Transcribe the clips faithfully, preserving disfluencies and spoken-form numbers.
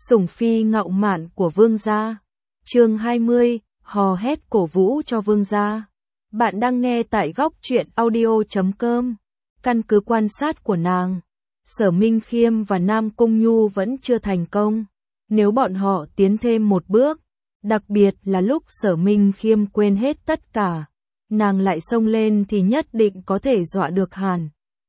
Sủng phi ngạo mạn của vương gia. Chương hai mươi, hò hét cổ vũ cho vương gia. Bạn đang nghe tại góc truyện audio chấm com. Căn cứ quan sát của nàng, Sở Minh Khiêm và Nam Cung Nhu vẫn chưa thành công. Nếu bọn họ tiến thêm một bước, đặc biệt là lúc Sở Minh Khiêm quên hết tất cả, nàng lại xông lên thì nhất định có thể dọa được Hàn.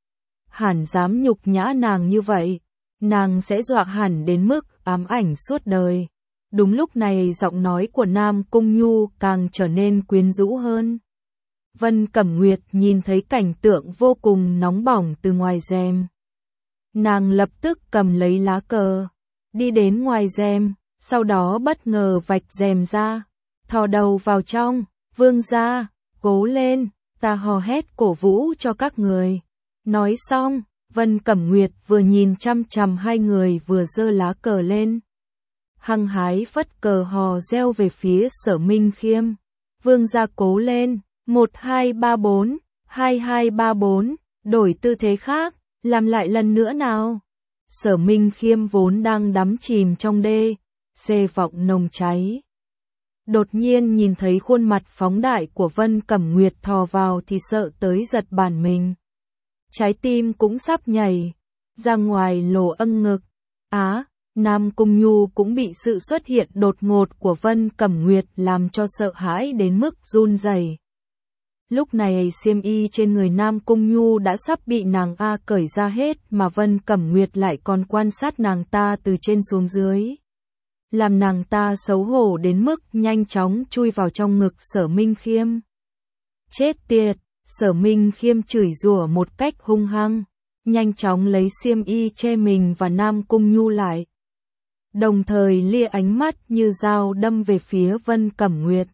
Hàn dám nhục nhã nàng như vậy, nàng sẽ dọa Hàn đến mức ám ảnh suốt đời. Đúng lúc này giọng nói của Nam Cung Nhu càng trở nên quyến rũ hơn. Vân Cẩm Nguyệt nhìn thấy cảnh tượng vô cùng nóng bỏng từ ngoài rèm. Nàng lập tức cầm lấy lá cờ, đi đến ngoài rèm, sau đó bất ngờ vạch rèm ra, thò đầu vào trong. Vương gia, cố lên, ta hò hét cổ vũ cho các người. Nói xong, Vân Cẩm Nguyệt vừa nhìn chăm chằm hai người vừa giơ lá cờ lên, hăng hái phất cờ hò reo về phía Sở Minh Khiêm. Vương gia cố lên, một hai ba bốn, hai hai ba bốn, đổi tư thế khác, làm lại lần nữa nào. Sở Minh Khiêm vốn đang đắm chìm trong đê, xê vọng nồng cháy. Đột nhiên nhìn thấy khuôn mặt phóng đại của Vân Cẩm Nguyệt thò vào thì sợ tới giật bản mình. Trái tim cũng sắp nhảy ra ngoài lỗ âng ngực. Á, Nam Cung Nhu cũng bị sự xuất hiện đột ngột của Vân Cẩm Nguyệt làm cho sợ hãi đến mức run rẩy. Lúc này xiêm y trên người Nam Cung Nhu đã sắp bị nàng A cởi ra hết mà Vân Cẩm Nguyệt lại còn quan sát nàng ta từ trên xuống dưới, làm nàng ta xấu hổ đến mức nhanh chóng chui vào trong ngực Sở Minh Khiêm. Chết tiệt! Sở Minh Khiêm chửi rủa một cách hung hăng, nhanh chóng lấy xiêm y che mình và Nam Cung Nhu lại, đồng thời lia ánh mắt như dao đâm về phía Vân Cẩm Nguyệt.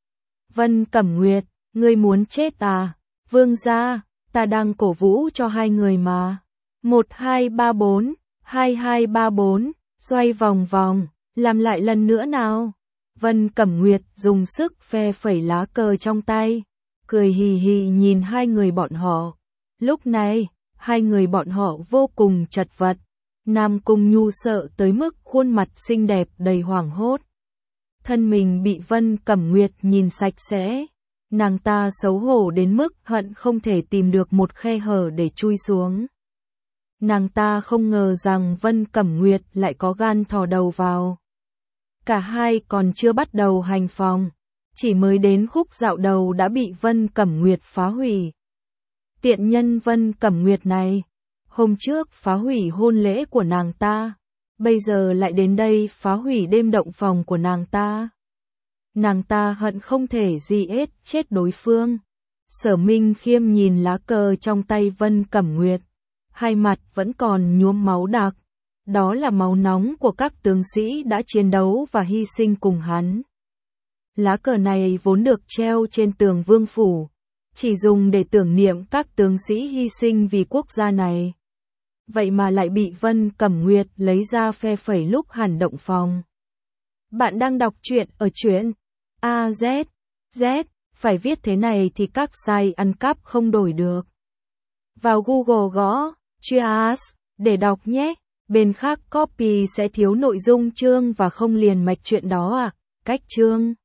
Vân Cẩm Nguyệt, ngươi muốn chết à? Vương gia, ta đang cổ vũ cho hai người mà. Một hai ba bốn, hai hai ba bốn, xoay vòng vòng, làm lại lần nữa nào. Vân Cẩm Nguyệt dùng sức phe phẩy lá cờ trong tay, cười hì hì nhìn hai người bọn họ. Lúc này, hai người bọn họ vô cùng chật vật. Nam Cung Nhu sợ tới mức khuôn mặt xinh đẹp đầy hoảng hốt. Thân mình bị Vân Cẩm Nguyệt nhìn sạch sẽ. Nàng ta xấu hổ đến mức hận không thể tìm được một khe hở để chui xuống. Nàng ta không ngờ rằng Vân Cẩm Nguyệt lại có gan thò đầu vào. Cả hai còn chưa bắt đầu hành phòng, chỉ mới đến khúc dạo đầu đã bị Vân Cẩm Nguyệt phá hủy. Tiện nhân Vân Cẩm Nguyệt này, hôm trước phá hủy hôn lễ của nàng ta, bây giờ lại đến đây phá hủy đêm động phòng của nàng ta. Nàng ta hận không thể gì ết chết đối phương. Sở Minh Khiêm nhìn lá cờ trong tay Vân Cẩm Nguyệt, hai mặt vẫn còn nhuốm máu đặc. Đó là máu nóng của các tướng sĩ đã chiến đấu và hy sinh cùng hắn. Lá cờ này vốn được treo trên tường vương phủ, chỉ dùng để tưởng niệm các tướng sĩ hy sinh vì quốc gia này. Vậy mà lại bị Vân Cẩm Nguyệt lấy ra phe phẩy lúc Hàn động phòng. Bạn đang đọc truyện ở truyện A Z. Z, phải viết thế này thì các site ăn cắp không đổi được. Vào Google gõ Cheers để đọc nhé. Bên khác copy sẽ thiếu nội dung chương và không liền mạch chuyện đó à. Cách chương